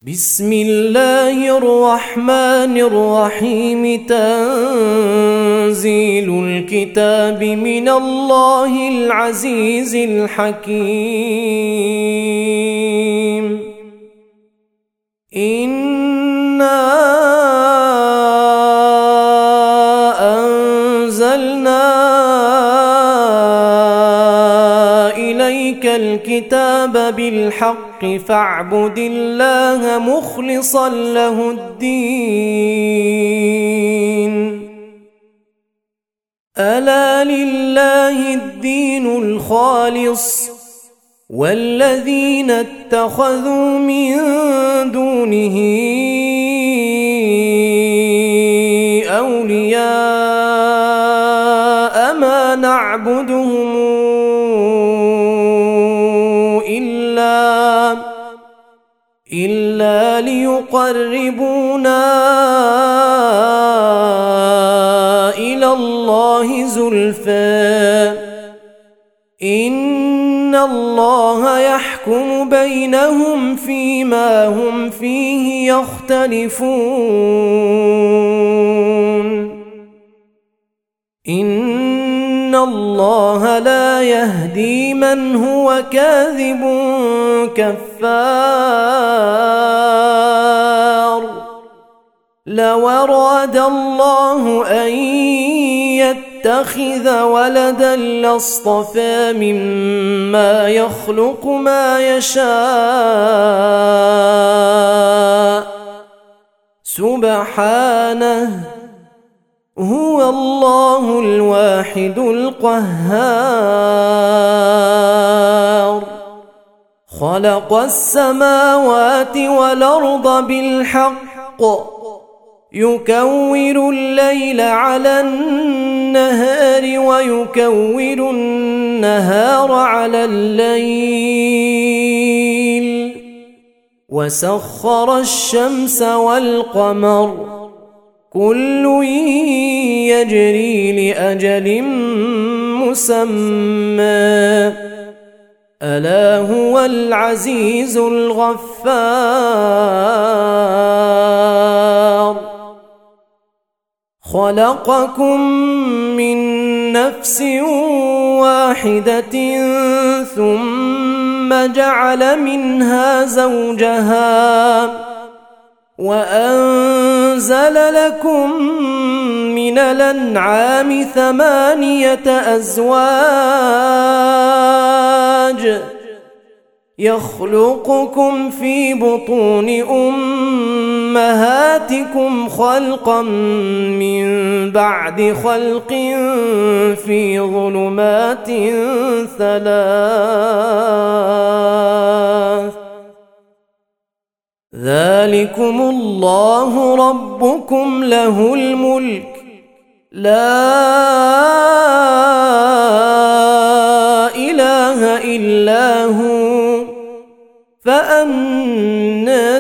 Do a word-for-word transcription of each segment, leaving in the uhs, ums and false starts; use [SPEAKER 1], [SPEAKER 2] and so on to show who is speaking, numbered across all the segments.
[SPEAKER 1] بسم الله الرحمن الرحيم. تنزيل الكتاب من الله العزيز الحكيم. إنا أنزلنا إليك الكتاب بالحق فاعبد الله مخلصا له الدين. ألا لله الدين الخالص والذين اتخذوا من دونه أولياء ما نعبدهم إلا ليقربونا إلى الله زلفى. إن الله يحكم بينهم فيما هم فيه يختلفون. إن الله لا يهدي من هو كاذب كفار. لو أراد الله أن يتخذ ولدا لاصطفى مما يخلق ما يشاء سبحانه، هو الله الواحد القهار. خلق السماوات والأرض بالحق يكور الليل على النهار ويكور النهار على الليل وسخر الشمس والقمر كل يجري لأجل مسمى. ألا هو العزيز الغفار. خلقكم من نفس واحدة ثم جعل منها زوجها وأنزل لكم من الأنعام ثمانية أزواج يخلقكم في بطون أمهاتكم خلقا من بعد خلق في ظلمات ثلاث. ذلكم الله ربكم له الملك لا إله إلا هو فأنى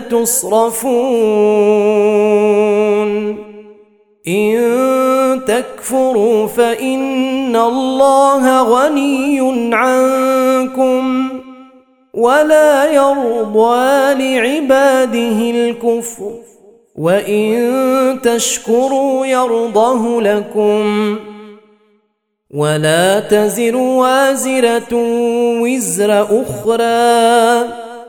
[SPEAKER 1] تصرفون. إن تكفروا فإن الله غني عنكم ولا يرضى لعباده الكفر وإن تشكروا يرضه لكم. ولا تزر وازرة وزر أخرى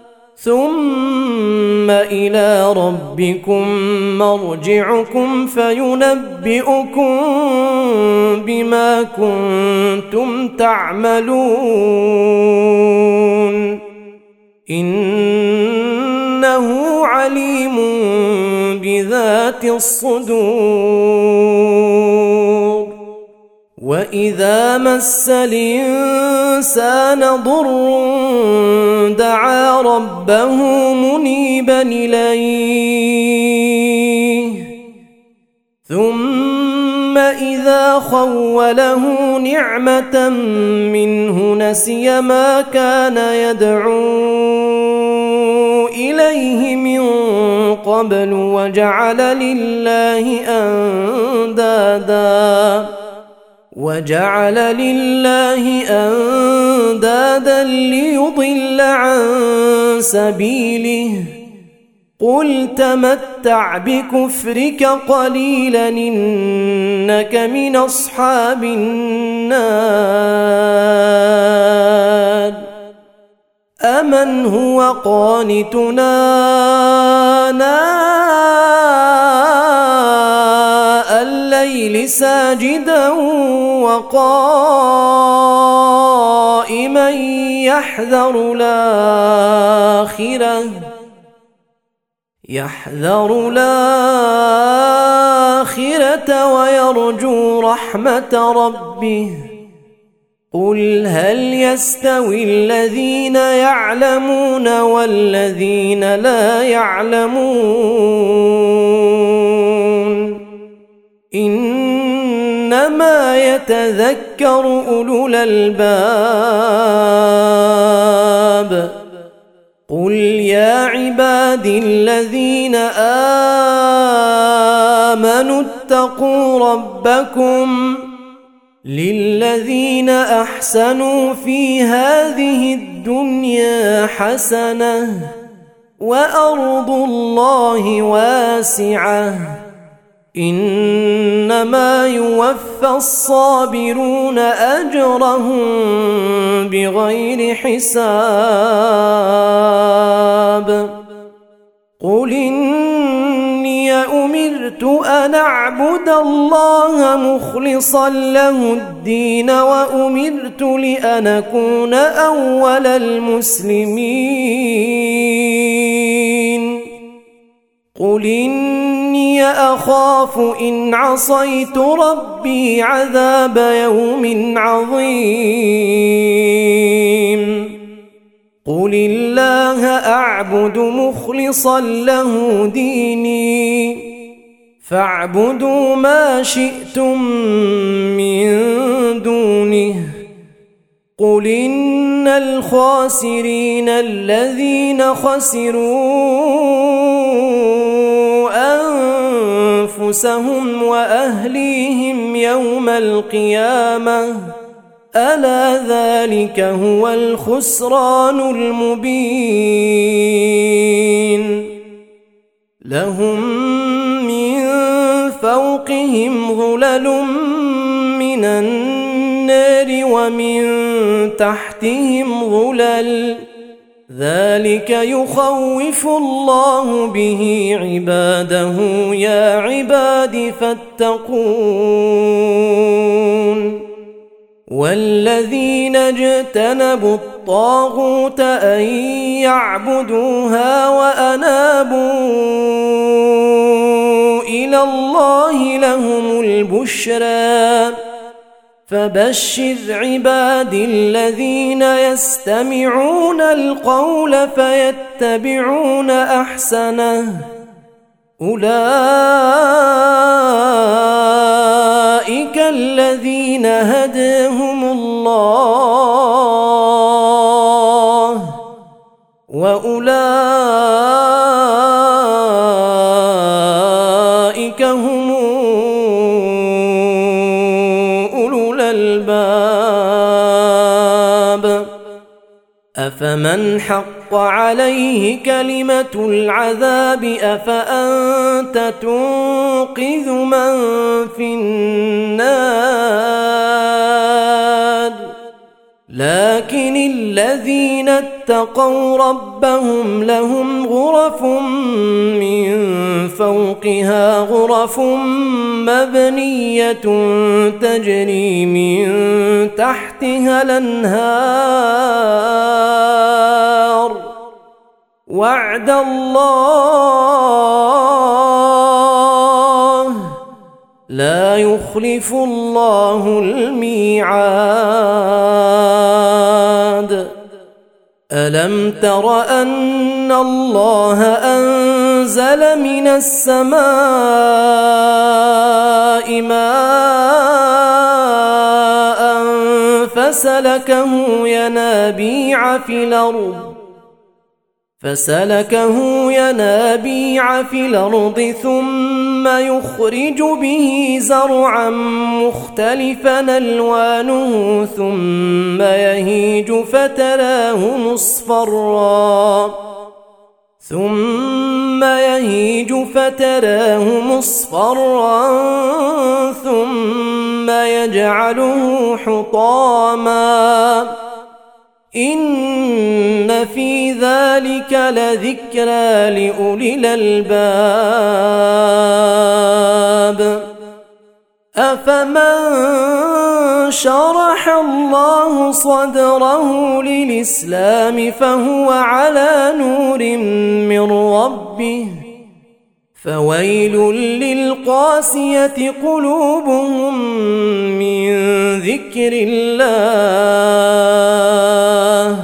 [SPEAKER 1] ثم إلى ربكم مرجعكم فينبئكم بما كنتم تعملون. إنه عليم بذات الصدور. وإذا مس الإنسان ضر دعا ربه منيبا إليه ثم إذا خوله نعمة منه نسي ما كان يدعو إليه من قبل وجعل لله أندادا وجعل لله أندادا ليضل عن سبيله قل تمتع بكفرك قليلا إنك من أصحاب النار أمن هو قانتنا آناء الليل ساجدا وقائما يحذر الآخرة يحذر الآخرة ويرجو رحمة ربه قل هل يستوي الذين يعلمون والذين لا يعلمون إنما يتذكر أولو الألباب قل يا عبادي الذين آمنوا اتقوا ربكم للذين أحسنوا في هذه الدنيا حسنة وأرض الله واسعة إنما يوفى الصابرون أجرهم بغير حساب قل إني أمرت أن أعبد الله مخلصا له الدين وأمرت لأن أكون أول المسلمين قل إني أخاف إن عصيت ربي عذاب يوم عظيم قل الله أعبد مخلصا له ديني فاعبدوا ما شئتم من دونه قل إن الخاسرين الذين خسروا أنفسهم وأهليهم يوم القيامة ألا ذلك هو الخسران المبين لهم من فوقهم ظلل من النار ومن تحتهم ظلل ذلك يخوف الله به عباده يا عباد فاتقون والذين اجتنبوا الطاغوت أن يعبدوها وأنابوا إلى الله لهم البشرى فبشر عبادي الذين يستمعون القول فيتبعون أحسنه أولئك الذين هداهم الله وأولئك هم أولو الألباب أفمن حق عليه كلمة العذاب أفأنت تنقذ من في النار لكن الذين اتقوا ربهم لهم غرف من فوقها غرف مبنية تجري من تحتها الأنهار وعد الله لا يخلف الله الميعاد ألم تر أن الله أنزل من السماء ماء فسلكه ينابيع في الأرض فسلكه ينابيع في الأرض ثم يخرج به زرعا مختلفا ألوانه ثم يهيج فتراه مصفرا ثم يهيج فتراه مصفرا ثم يجعله حطاما إن في ذلك لذكرى لأولي الألباب أفمن شرح الله صدره للإسلام فهو على نور من ربه فويل للقاسية قلوبهم من ذكر الله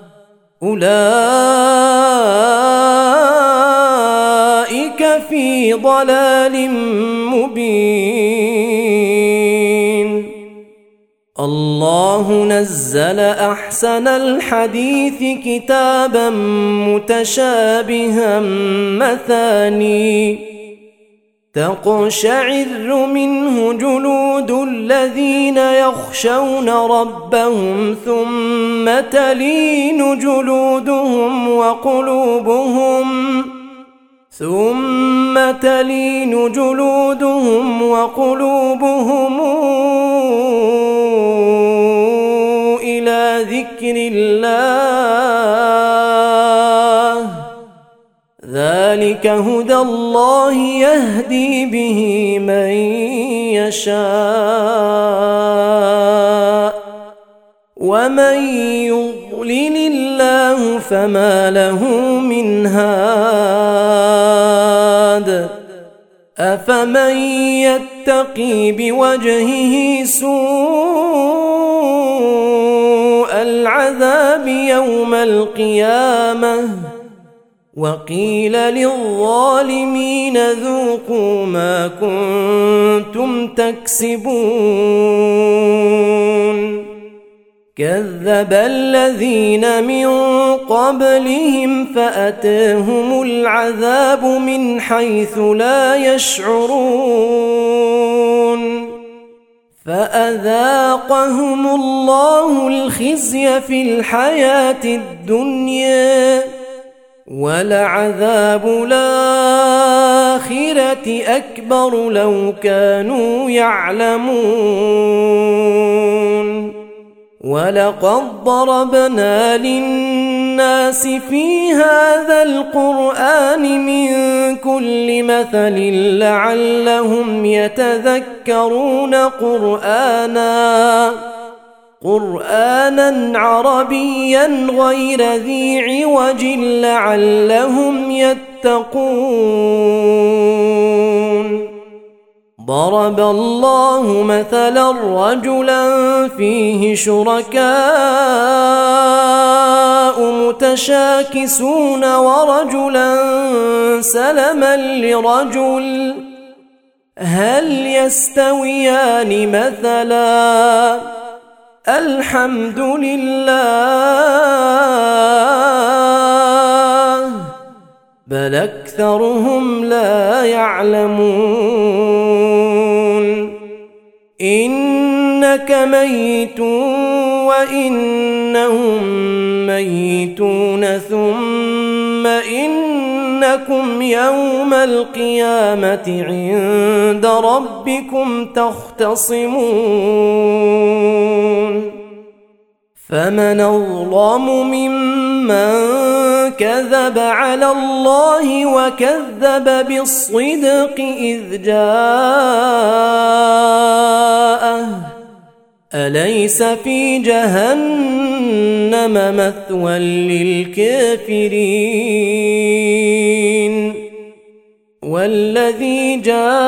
[SPEAKER 1] أولئك في ضلال مبين. الله نزل أحسن الحديث كتابا متشابها مثاني تقشعر منه جلود الذين يخشون ربهم ثم تلين جلودهم وقلوبهم ثم تلين جلودهم وقلوبهم إلى ذكر الله ذلك هدى الله يهدي به من يشاء ومن يضلل الله فما له من هاد أفمن يتقي بوجهه سوء العذاب يوم القيامة وقيل للظالمين ذوقوا ما كنتم تكسبون كذب الذين من قبلهم فأتاهم العذاب من حيث لا يشعرون فأذاقهم الله الخزي في الحياة الدنيا ولعذاب الآخرة أكبر لو كانوا يعلمون ولقد ضربنا للناس في هذا القرآن من كل مثل لعلهم يتذكرون قرآنا قرآنا عربيا غير ذي عوج لعلهم يتقون ضرب الله مثلا رجلا فيه شركاء متشاكسون ورجلا سلما لرجل هل يستويان مثلا الحمد لله بل أكثرهم لا يعلمون إنك ميت وإنهم ميتون ثم إنكم يوم القيامة عند ربكم تختصمون فمن أظلم ممن كذب على الله وكذب بالصدق إذ جاءه أليس في جهنم مثوى للكافرين والذي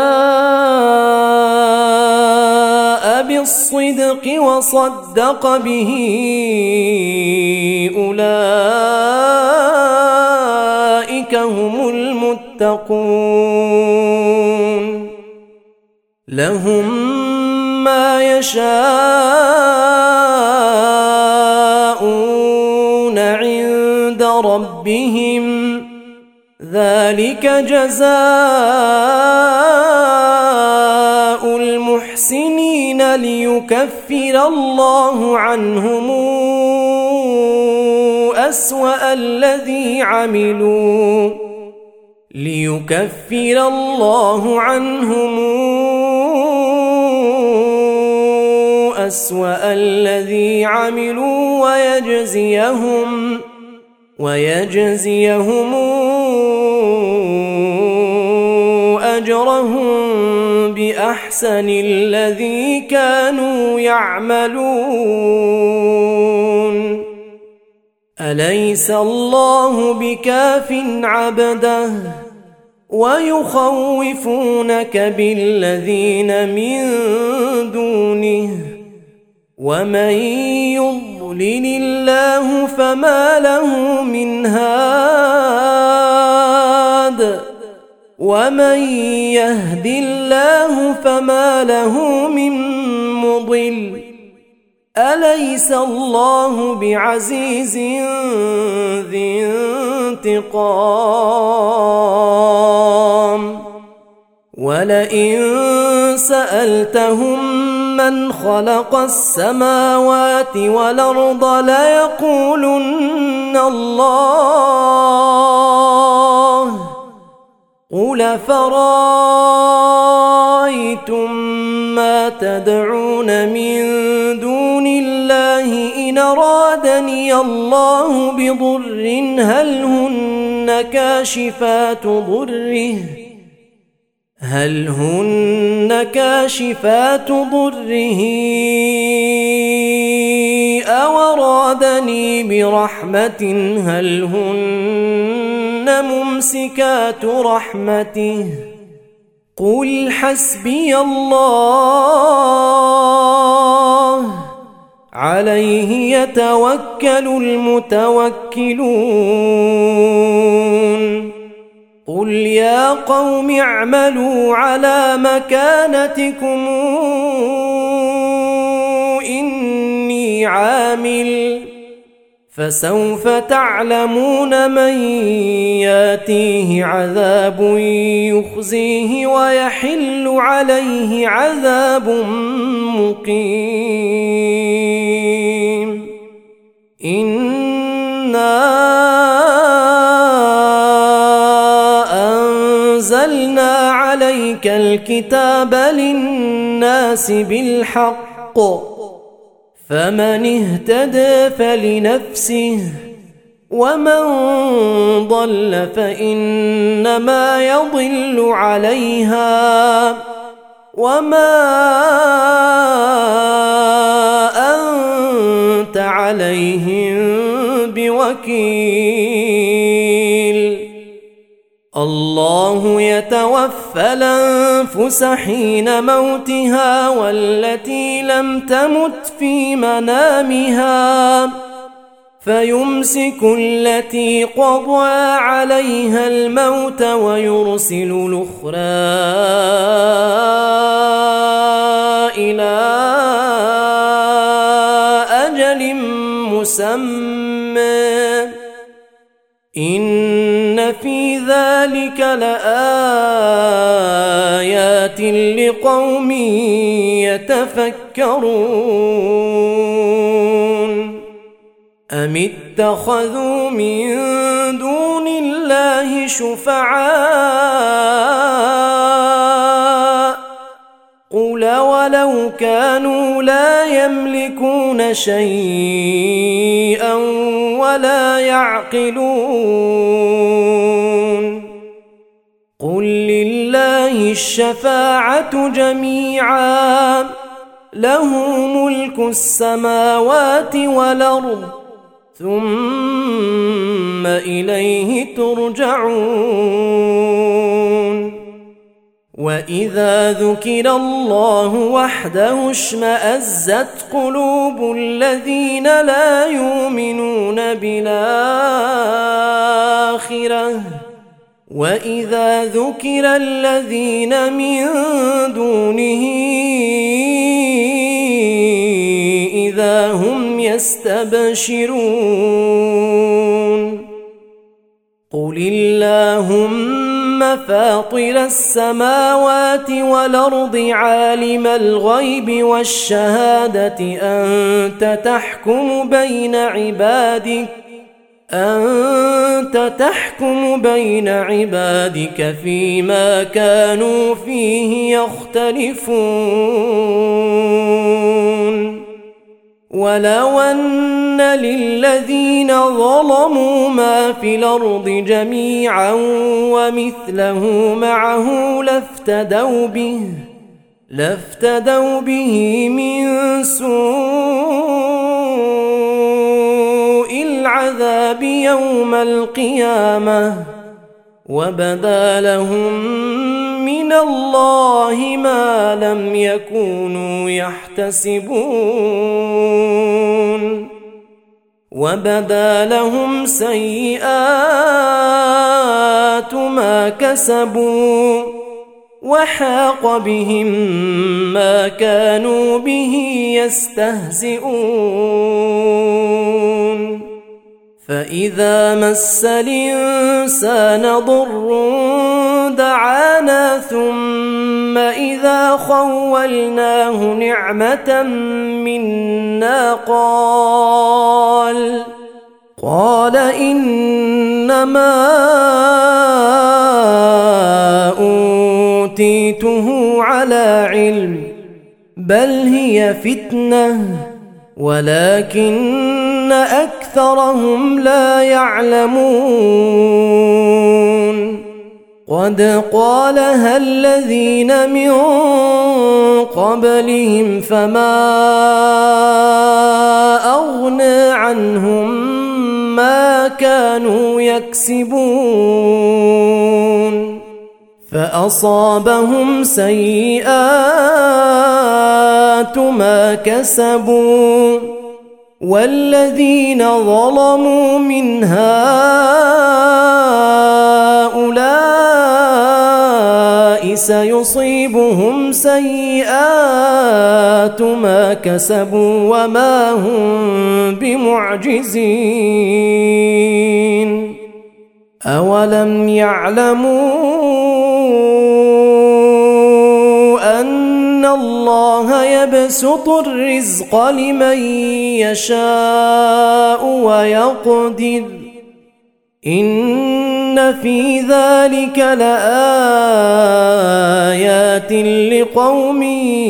[SPEAKER 1] جاء بالصدق وصدق به أولئك هم المتقون لهم ما يشاءون عند ربهم ذلك جزاء المحسنين ليكفر الله عنهم أسوأ الذي عملوا ليكفر الله عنهم أسوأ الذي عملوا ويجزيهم ويجزيهم أجرهم بأحسن الذي كانوا يعملون. أليس الله بكاف عبده ويخوفونك بالذين من دونه ومن يضلل الله فما له من هاد ومن يهد الله فما له من مضل. أليس الله بعزيز ذي انتقام؟ ولئن سألتهم من خلق السماوات والأرض ليقولن الله. قل فرأيتم ما تدعون من دون الله إن أرادني الله بضر هل هن كاشفات ضره هل هن كاشفات ضره أو أرادني برحمة هل هن ممسكات رحمته قل حسبي الله عليه يتوكل المتوكلون. قل يا قوم اعملوا على مكانتكم إني عامل فسوف تعلمون من ياتيه عذاب يخزيه ويحل عليه عذاب مقيم. إنا أنزلنا عليك الكتاب للناس بالحق فمن اهتدى فلنفسه ومن ضل فإنما يضل عليها وما أنت عليهم بوكيل. الله يتوفى الأنفس حين موتها والتي لم تمت في منامها فيمسك التي قضى عليها الموت ويرسل الأخرى إلى أجل مسمى إن في ذلك لآيات لقوم يتفكرون. أم اتخذوا من دون الله شفعاء قل ولو كانوا لا يملكون شيئا ولا يعقلون. قل لله الشفاعة جميعا له ملك السماوات والأرض ثم إليه ترجعون. وإذا ذكر الله وحده اشمأزت قلوب الذين لا يؤمنون بالآخرة وإذا ذكر الذين من دونه إذا هم يستبشرون. قل اللهم فاطر السماوات والأرض عالم الغيب والشهادة أنت تحكم بين عبادك أنت تحكم بين عبادك فيما كانوا فيه يختلفون ولو أن للذين ظلموا ما في الأرض جميعا ومثله معه لافتدوا به لافتدوا به من سوء العذاب يوم القيامة وبدا لهم من الله ما لم يكونوا يحتسبون وبدا لهم سيئات ما كسبوا وحاق بهم ما كانوا به يستهزئون فإذا مس الإنسان ضر دعانا ثم إذا خولناه نعمة منا قال قال إنما أوتيته على علم بل هي فتنة ولكن أكثرهم لا يعلمون قد قالها الذين من قبلهم فما أغنى عنهم ما كانوا يكسبون فأصابهم سيئات ما كسبوا والذين ظلموا من هؤلاء سيصيبهم سيئات ما كسبوا وما هم بمعجزين أولم يعلموا أن الله يبسط الرزق لمن يشاء ويقدر إن في ذلك لآيات لقوم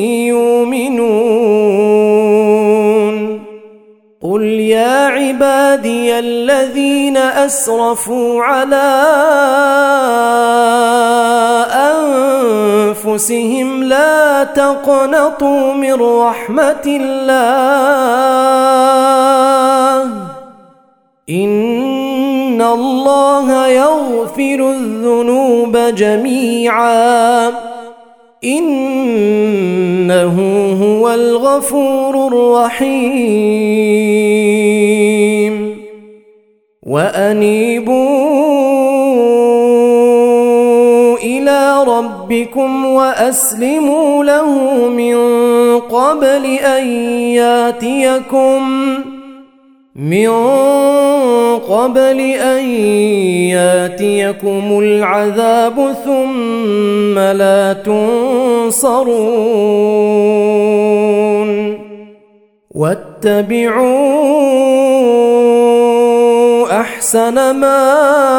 [SPEAKER 1] يؤمنون قل يا عبادي الذين أسرفوا على أنفسهم لا تقنطوا من رحمة الله إن الله يغفر الذنوب جميعا إنه هو الغفور الرحيم وأنيبوا إلى ربكم وأسلموا له من قبل أن ياتيكم من قبل أن ياتيكم العذاب ثم لا تنصرون واتبعوا أحسن ما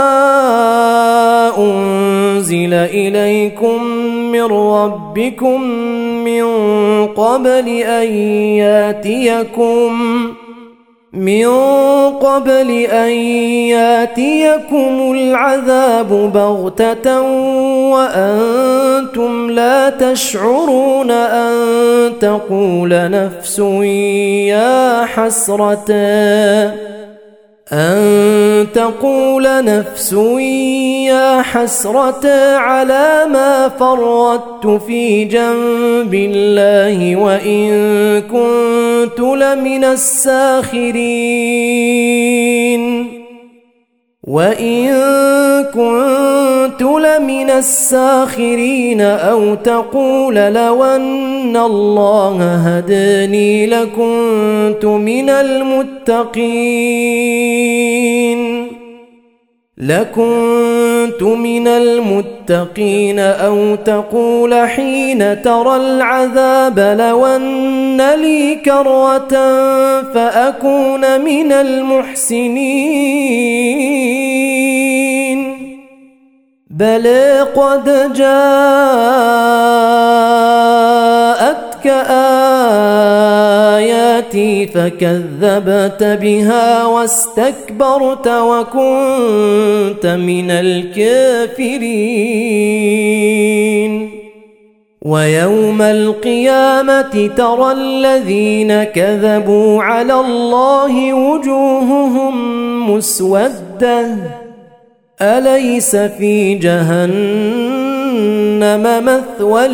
[SPEAKER 1] أنزل إليكم من ربكم من قبل أن ياتيكم من قبل أن ياتيكم العذاب بغتة وأنتم لا تشعرون أن تقول نفس يا حسرة أن تقول نفس يا حسرة على ما فرطت في جنب الله وإن كنت لمن الساخرين وإن كنت لمن الساخرين أو تقول لو أن الله هداني لكنت من المتقين لكنت كنت من المتقين أو تقول حين ترى العذاب لو أن لي كرة فأكون من المحسنين بلى قد جاءتك آياتي فكذبت بها واستكبرت وكنت من الكافرين ويوم القيامة ترى الذين كذبوا على الله وجوههم مسودة أليس في جهنم مثوى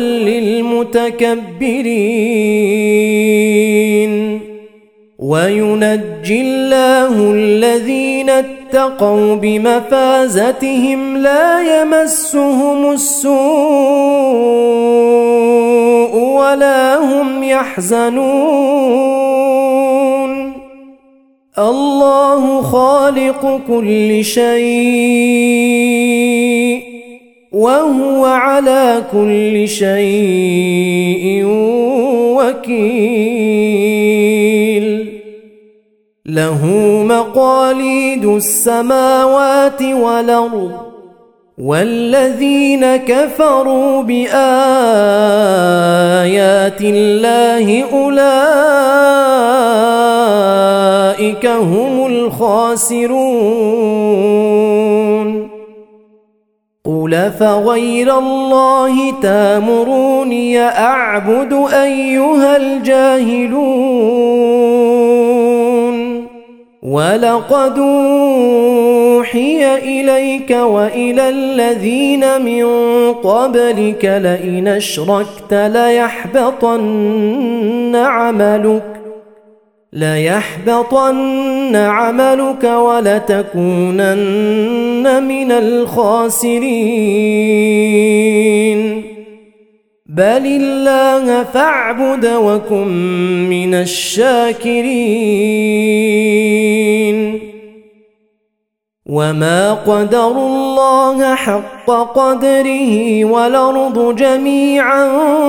[SPEAKER 1] للمتكبرين وينجي الله الذين اتقوا بمفازتهم لا يمسهم السوء ولا هم يحزنون الله خالق كل شيء وهو على كل شيء وكيل له مقاليد السماوات والأرض والذين كفروا بآيات الله أولئك هم الخاسرون قل فغير الله تامروني أعبد أيها الجاهلون ولقد أوحي إليك وإلى الذين من قبلك لئن أشركت ليحبطن عملك ليحبطن عملك ولتكونن من الخاسرين بل الله فاعبد وكن من الشاكرين وما قدروا الله حق قدره والأرض جميعا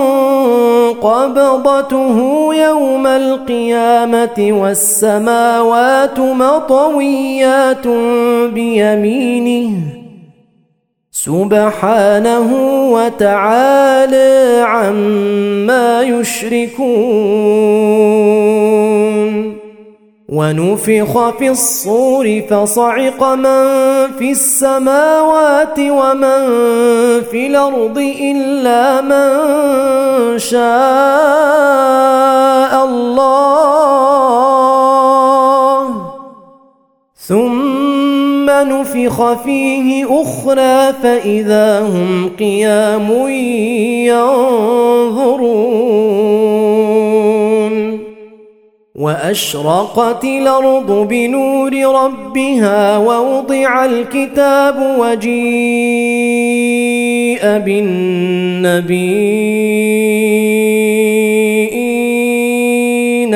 [SPEAKER 1] قبضته يوم القيامة والسماوات مطويات بيمينه سبحانه وتعالى عما يشركون ونفخ في الصور فصعق من في السماوات ومن في الأرض إلا من شاء الله ثم نفخ فيه أخرى فإذا هم قيام ينظرون وأشرقت الأرض بنور ربها ووضع الكتاب وجيء بالنبيين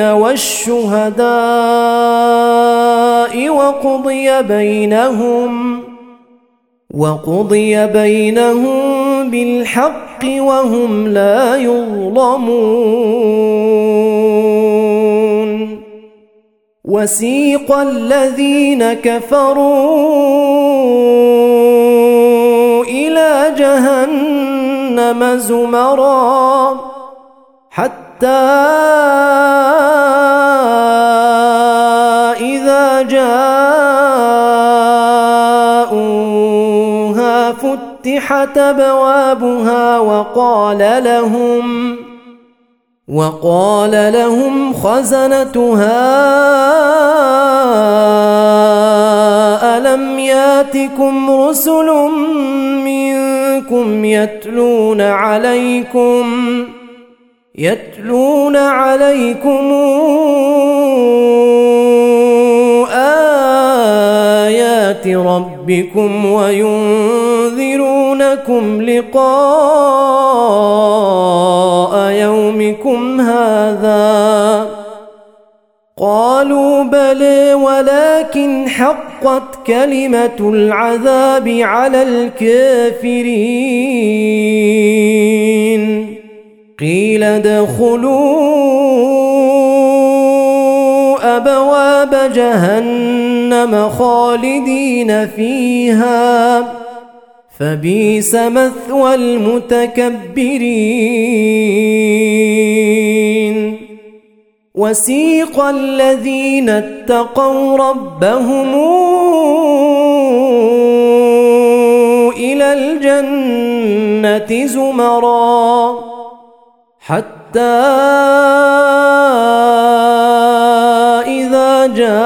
[SPEAKER 1] والشهداء وقضي بينهم وقضي بينهم بالحق وهم لا يظلمون وسيق الذين كفروا إلى جهنم زمرا حتى إذا جاءوها فتحت أبوابها وقال لهم وقال لهم خزنتها ألم ياتكم رسل منكم يتلون عليكم يتلون عليكم آيات ربكم وينذرونكم لقاء يومكم هذا قالوا بلى ولكن حق حقت كلمة العذاب على الكافرين قيل ادخلوا أبواب جهنم خالدين فيها فبئس مثوى المتكبرين وسيق الذين اتقوا ربهم إلى الجنة زمرا حتى إذا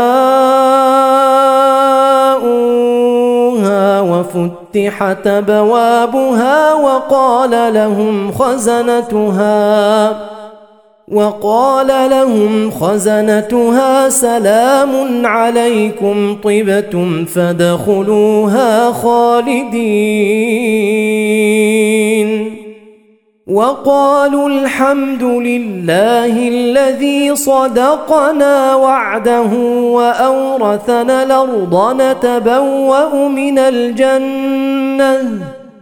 [SPEAKER 1] جاءوها وفتحت أبوابها وقال لهم خزنتها وقال لهم خزنتها سلام عليكم طبتم فادخلوها خالدين وقالوا الحمد لله الذي صدقنا وعده وأورثنا الأرض نتبوأ من الجنة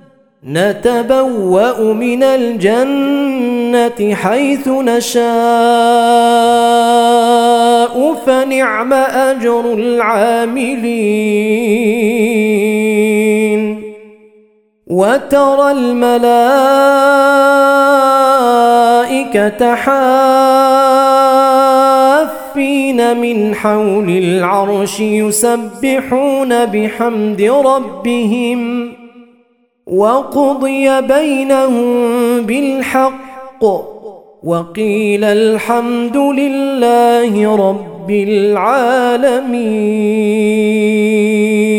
[SPEAKER 1] نتبوأ من الجنة حيث نشاء فنعم أجر العاملين وترى الملائكة حافين من حول العرش يسبحون بحمد ربهم وقضي بينهم بالحق وقيل الحمد لله رب العالمين.